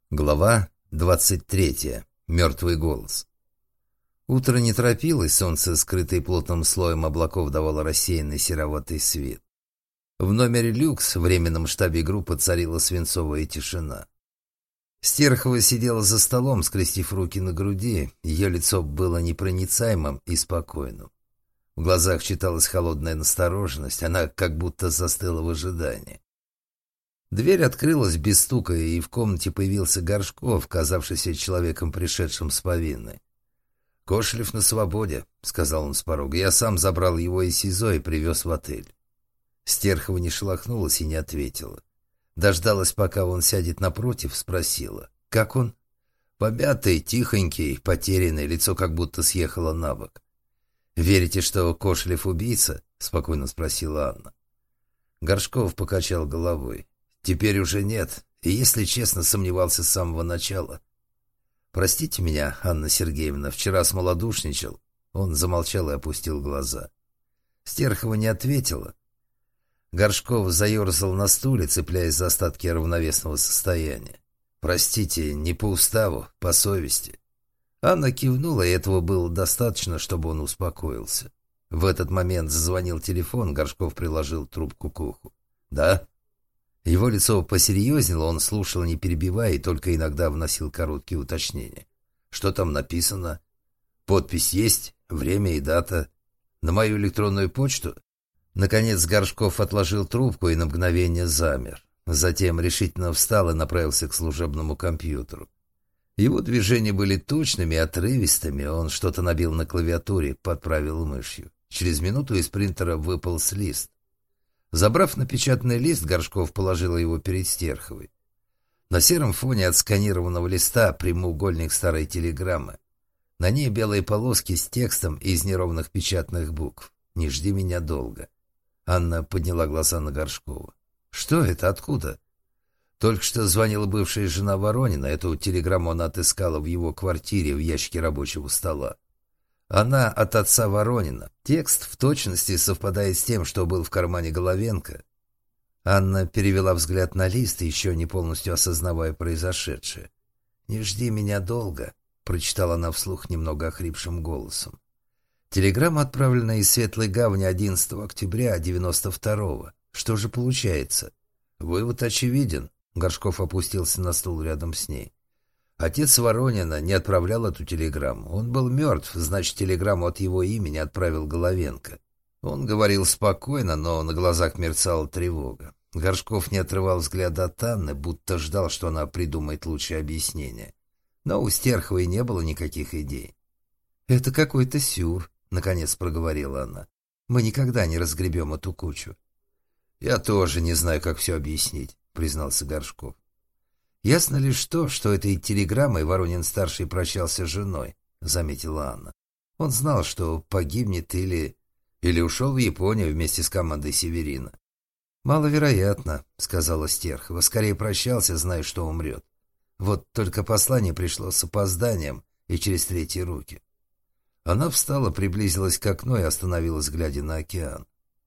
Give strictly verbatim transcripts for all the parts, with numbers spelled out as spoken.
Глава двадцать третья. Мертвый голос. Утро не торопилось, солнце, скрытое плотным слоем облаков, давало рассеянный сероватый свет. В номере «Люкс» в временном штабе группы царила свинцовая тишина. Стерхова сидела за столом, скрестив руки на груди, ее лицо было непроницаемым и спокойным. В глазах читалась холодная настороженность, она как будто застыла в ожидании. Дверь открылась без стука, и в комнате появился Горшков, казавшийся человеком, пришедшим с повинной. «Кошелев на свободе», — сказал он с порога. «Я сам забрал его из СИЗО и привез в отель». Стерхова не шелохнулась и не ответила. Дождалась, пока он сядет напротив, спросила. «Как он?» «Помятый, тихонький, потерянный, лицо как будто съехало на бок». «Верите, что Кошелев убийца?» — спокойно спросила Анна. Горшков покачал головой. «Теперь уже нет, и, если честно, сомневался с самого начала. Простите меня, Анна Сергеевна, вчера смолодушничал». Он замолчал и опустил глаза. Стерхова не ответила. Горшков заерзал на стуле, цепляясь за остатки равновесного состояния. «Простите, не по уставу, по совести». Анна кивнула, и этого было достаточно, чтобы он успокоился. В этот момент зазвонил телефон, Горшков приложил трубку к уху. «Да?» Его лицо посерьезнело, он слушал, не перебивая, и только иногда вносил короткие уточнения. «Что там написано?» «Подпись есть, время и дата. На мою электронную почту?» Наконец Горшков отложил трубку и на мгновение замер. Затем решительно встал и направился к служебному компьютеру. Его движения были точными, отрывистыми, он что-то набил на клавиатуре, подправил мышью. Через минуту из принтера выполз лист. Забрав напечатанный лист, Горшков положил его перед Стерховой. На сером фоне отсканированного листа прямоугольник старой телеграммы. На ней белые полоски с текстом из неровных печатных букв. «Не жди меня долго». Анна подняла глаза на Горшкова. «Что это? Откуда?» Только что звонила бывшая жена Воронина. Эту телеграмму она отыскала в его квартире в ящике рабочего стола. Она от отца Воронина. Текст в точности совпадает с тем, что был в кармане Головенко. Анна перевела взгляд на лист, еще не полностью осознавая произошедшее. «Не жди меня долго», — прочитала она вслух немного охрипшим голосом. Телеграмма отправлена из Светлой Гавани одиннадцатого октября девяносто второго. Что же получается? Вывод очевиден. Горшков опустился на стул рядом с ней. Отец Воронина не отправлял эту телеграмму. Он был мертв, значит, телеграмму от его имени отправил Головенко. Он говорил спокойно, но на глазах мерцала тревога. Горшков не отрывал взгляда от Анны, будто ждал, что она придумает лучшее объяснение. Но у Стерховой не было никаких идей. «Это какой-то сюр», — наконец проговорила она. «Мы никогда не разгребем эту кучу». «Я тоже не знаю, как все объяснить», — признался Горшков. «Ясно лишь то, что этой телеграммой Воронин-старший прощался с женой», — заметила Анна. «Он знал, что погибнет или... или ушел в Японию вместе с командой Северина». «Маловероятно», — сказала Стерхова. «Скорее прощался, зная, что умрет. Вот только послание пришло с опозданием и через третьи руки». Она встала, приблизилась к окну и остановилась, глядя на океан.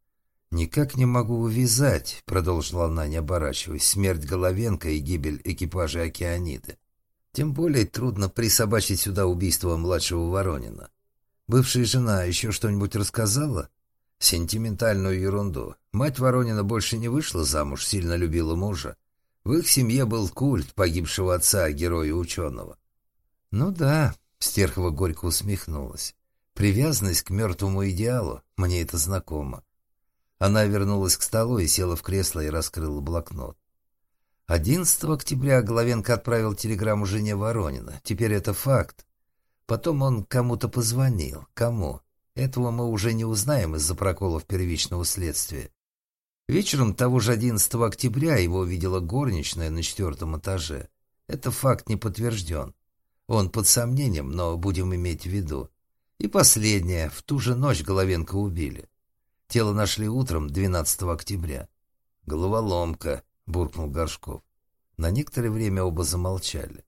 «Никак не могу увязать», — продолжила она, не оборачиваясь, «смерть Головенко и гибель экипажа «Океаниды». Тем более трудно присобачить сюда убийство младшего Воронина. Бывшая жена еще что-нибудь рассказала? Сентиментальную ерунду. Мать Воронина больше не вышла замуж, сильно любила мужа. В их семье был культ погибшего отца, героя-ученого. «Ну да», — Стерхова горько усмехнулась, «привязанность к мертвому идеалу, мне это знакомо». Она вернулась к столу и села в кресло и раскрыла блокнот. одиннадцатого октября Головенко отправил телеграмму жене Воронина. Теперь это факт. Потом он кому-то позвонил. Кому? Этого мы уже не узнаем из-за проколов первичного следствия. Вечером того же одиннадцатого октября его видела горничная на четвертом этаже. Это факт не подтвержден. Он под сомнением, но будем иметь в виду. И последнее. В ту же ночь Головенко убили. Тело нашли утром двенадцатого октября. «Головоломка», — буркнул Горшков. На некоторое время оба замолчали.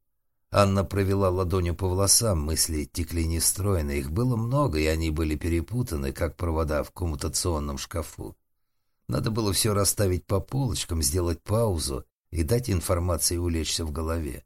Анна провела ладонью по волосам, мысли текли нестройно. Их было много, и они были перепутаны, как провода в коммутационном шкафу. Надо было все расставить по полочкам, сделать паузу и дать информации улечься в голове.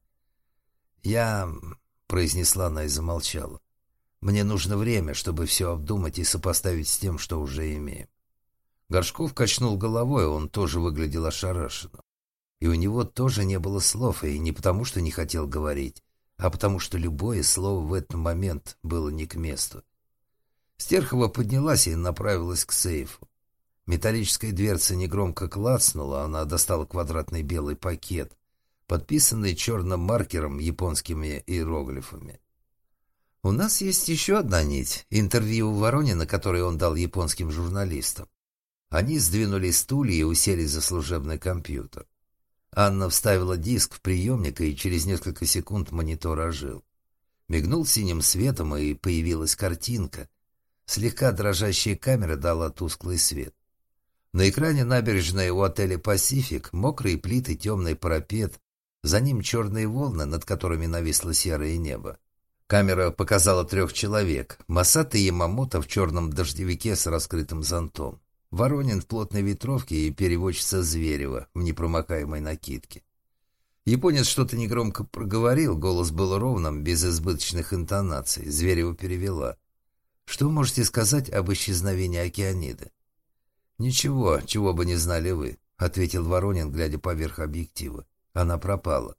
«Я...» — произнесла она и замолчала. «Мне нужно время, чтобы все обдумать и сопоставить с тем, что уже имеем». Горшков качнул головой, он тоже выглядел ошарашенным. И у него тоже не было слов, и не потому, что не хотел говорить, а потому, что любое слово в этот момент было не к месту. Стерхова поднялась и направилась к сейфу. Металлическая дверца негромко клацнула, она достала квадратный белый пакет, подписанный черным маркером японскими иероглифами. «У нас есть еще одна нить. Интервью Воронина, которое он дал японским журналистам». Они сдвинули стулья и уселись за служебный компьютер. Анна вставила диск в приемник, и через несколько секунд монитор ожил. Мигнул синим светом, и появилась картинка. Слегка дрожащая камера дала тусклый свет. На экране набережная у отеля «Пасифик», мокрые плиты, темный парапет, за ним черные волны, над которыми нависло серое небо. Камера показала трех человек. Масата Ямамото в черном дождевике с раскрытым зонтом. Воронин в плотной ветровке и переводчица Зверева в непромокаемой накидке. Японец что-то негромко проговорил, голос был ровным, без избыточных интонаций. Зверева перевела. «Что можете сказать об исчезновении Океаниды?» «Ничего, чего бы не знали вы», — ответил Воронин, глядя поверх объектива. «Она пропала».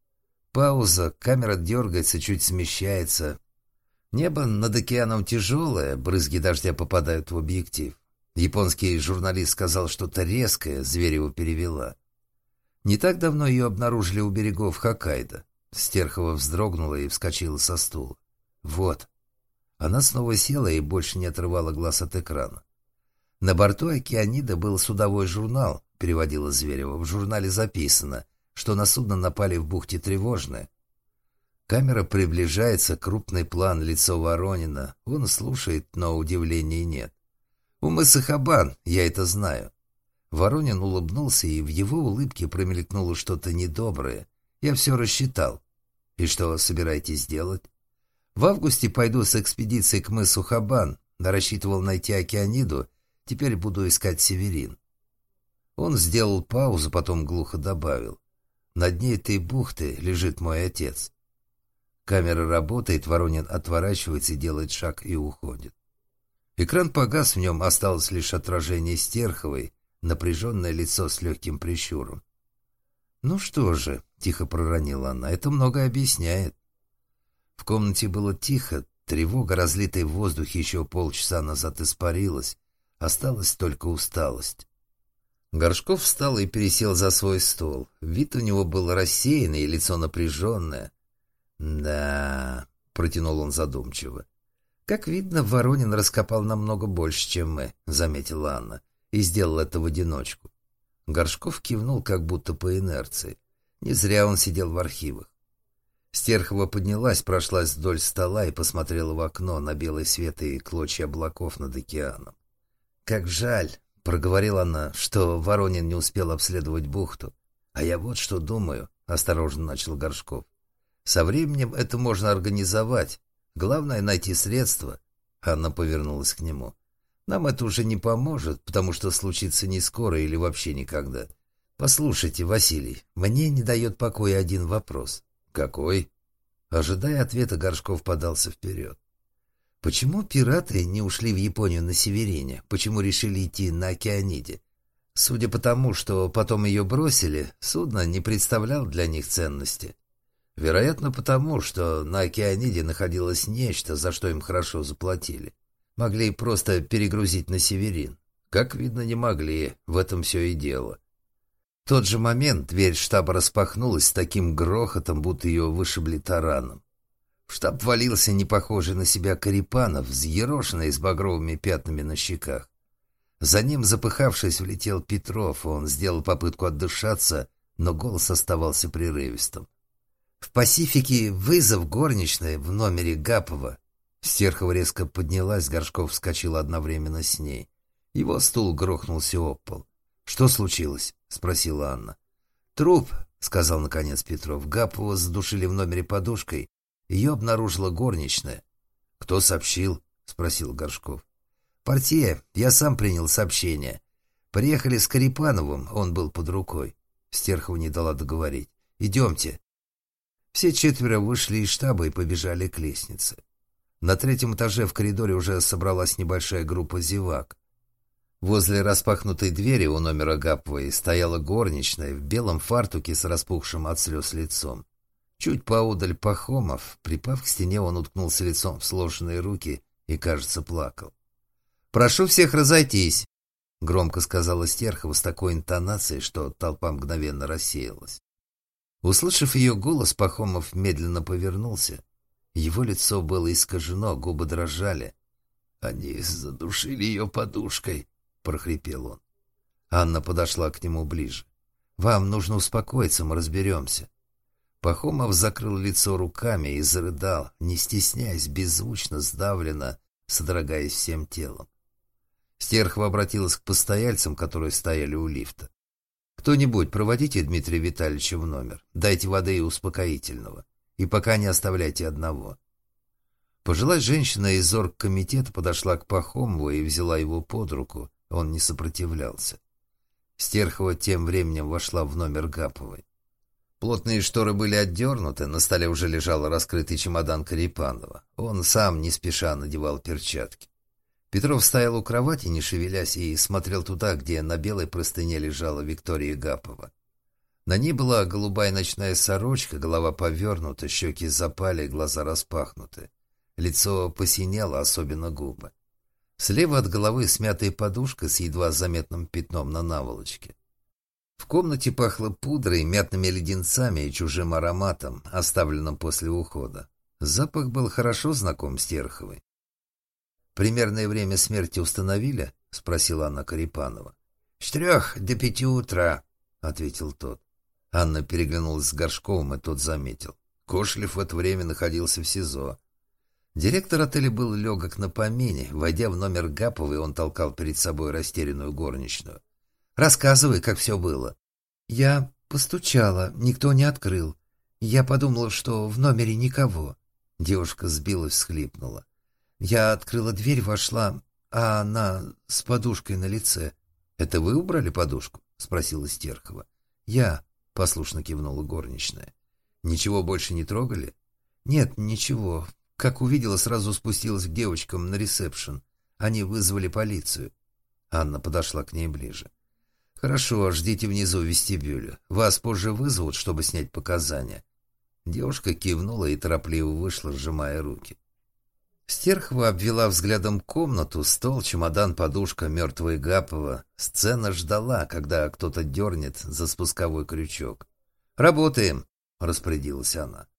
Пауза, камера дергается, чуть смещается. Небо над океаном тяжелое, брызги дождя попадают в объектив. Японский журналист сказал что-то резкое, Зверева перевела. Не так давно ее обнаружили у берегов Хоккайдо. Стерхова вздрогнула и вскочила со стула. «Вот». Она снова села и больше не отрывала глаз от экрана. «На борту Океанида был судовой журнал», — переводила Зверева. «В журнале записано, что на судно напали в бухте Тревожное». Камера приближается, крупный план, лицо Воронина. Он слушает, но удивления нет. «У мыса Хабан, я это знаю». Воронин улыбнулся, и в его улыбке промелькнуло что-то недоброе. «Я все рассчитал». «И что собираетесь делать?» «В августе пойду с экспедицией к мысу Хабан. Рассчитывал найти Океаниду, теперь буду искать Северин». Он сделал паузу, потом глухо добавил. «На дне этой бухты лежит мой отец». Камера работает, Воронин отворачивается, делает шаг и уходит. Экран погас, в нем осталось лишь отражение Стерховой, напряженное лицо с легким прищуром. «Ну что же», — тихо проронила она, — «это много объясняет». В комнате было тихо, тревога, разлитая в воздухе еще полчаса назад, испарилась, осталась только усталость. Горшков встал и пересел за свой стол. Вид у него был рассеянный, лицо напряженное. «Да», — протянул он задумчиво. «Как видно, Воронин раскопал намного больше, чем мы», — заметила Анна, — «и сделал это в одиночку». Горшков кивнул, как будто по инерции. Не зря он сидел в архивах. Стерхова поднялась, прошлась вдоль стола и посмотрела в окно на белый свет и клочья облаков над океаном. «Как жаль», — проговорила она, — «что Воронин не успел обследовать бухту. А я вот что думаю», — осторожно начал Горшков. «Со временем это можно организовать. Главное — найти средства». Анна повернулась к нему. «Нам это уже не поможет, потому что случится не скоро или вообще никогда. Послушайте, Василий, мне не дает покоя один вопрос». «Какой?» Ожидая ответа, Горшков подался вперед. «Почему пираты не ушли в Японию на Северине? Почему решили идти на Океаниде? Судя по тому, что потом ее бросили, судно не представляло для них ценности. Вероятно, потому, что на Океаниде находилось нечто, за что им хорошо заплатили. Могли просто перегрузить на Северин. Как видно, не могли, в этом все и дело». В тот же момент дверь штаба распахнулась с таким грохотом, будто ее вышибли тараном. В штаб валился не похожий на себя Карипанов, взъерошенный с багровыми пятнами на щеках. За ним, запыхавшись, влетел Петров. Он сделал попытку отдышаться, но голос оставался прерывистым. «В Пасифике вызов горничной в номере Гапова». Стерхова резко поднялась, Горшков вскочил одновременно с ней. Его стул грохнулся об пол. «Что случилось?» — спросила Анна. «Труп», — сказал наконец Петров. «Гапова задушили в номере подушкой. Ее обнаружила горничная». «Кто сообщил?» — спросил Горшков. «Портье. Я сам принял сообщение. Приехали с Карипановым, он был под рукой». Стерхова не дала договорить. «Идемте». Все четверо вышли из штаба и побежали к лестнице. На третьем этаже в коридоре уже собралась небольшая группа зевак. Возле распахнутой двери у номера Гаповой стояла горничная в белом фартуке с распухшим от слез лицом. Чуть поодаль Пахомов, припав к стене, он уткнулся лицом в сложенные руки и, кажется, плакал. «Прошу всех разойтись», — громко сказала Стерхова с такой интонацией, что толпа мгновенно рассеялась. Услышав ее голос, Пахомов медленно повернулся. Его лицо было искажено, губы дрожали. «Они задушили ее подушкой», — прохрипел он. Анна подошла к нему ближе. «Вам нужно успокоиться, мы разберемся». Пахомов закрыл лицо руками и зарыдал, не стесняясь, беззвучно, сдавленно, содрогаясь всем телом. Стерхова обратилась к постояльцам, которые стояли у лифта. «Кто-нибудь проводите Дмитрия Витальевича в номер, дайте воды и успокоительного, и пока не оставляйте одного». Пожилая женщина из оргкомитета подошла к Пахомову и взяла его под руку, он не сопротивлялся. Стерхова тем временем вошла в номер Гаповой. Плотные шторы были отдернуты, на столе уже лежал раскрытый чемодан Корепанова. Он сам не спеша надевал перчатки. Петров стоял у кровати, не шевелясь, и смотрел туда, где на белой простыне лежала Виктория Гапова. На ней была голубая ночная сорочка, голова повернута, щеки запали, глаза распахнуты. Лицо посинело, особенно губы. Слева от головы смятая подушка с едва заметным пятном на наволочке. В комнате пахло пудрой, мятными леденцами и чужим ароматом, оставленным после ухода. Запах был хорошо знаком Стерховой. «Примерное время смерти установили?» — спросила Анна Корепанова. «С трех до пяти утра», — ответил тот. Анна переглянулась с Горшковым, и тот заметил. Кошелев в это время находился в СИЗО. Директор отеля был легок на помине. Войдя в номер Гаповой, он толкал перед собой растерянную горничную. «Рассказывай, как все было». «Я постучала, никто не открыл. Я подумала, что в номере никого». Девушка сбилась, всхлипнула. «Я открыла дверь, вошла, а она с подушкой на лице». «Это вы убрали подушку?» — спросила Стерхова. «Я», — послушно кивнула горничная. «Ничего больше не трогали?» «Нет, ничего. Как увидела, сразу спустилась к девочкам на ресепшн. Они вызвали полицию». Анна подошла к ней ближе. «Хорошо, ждите внизу в вестибюле. Вас позже вызовут, чтобы снять показания». Девушка кивнула и торопливо вышла, сжимая руки. Стерхова обвела взглядом комнату, стол, чемодан, подушка, мертвая Гапова. Сцена ждала, когда кто-то дернет за спусковой крючок. «Работаем», — распорядилась она.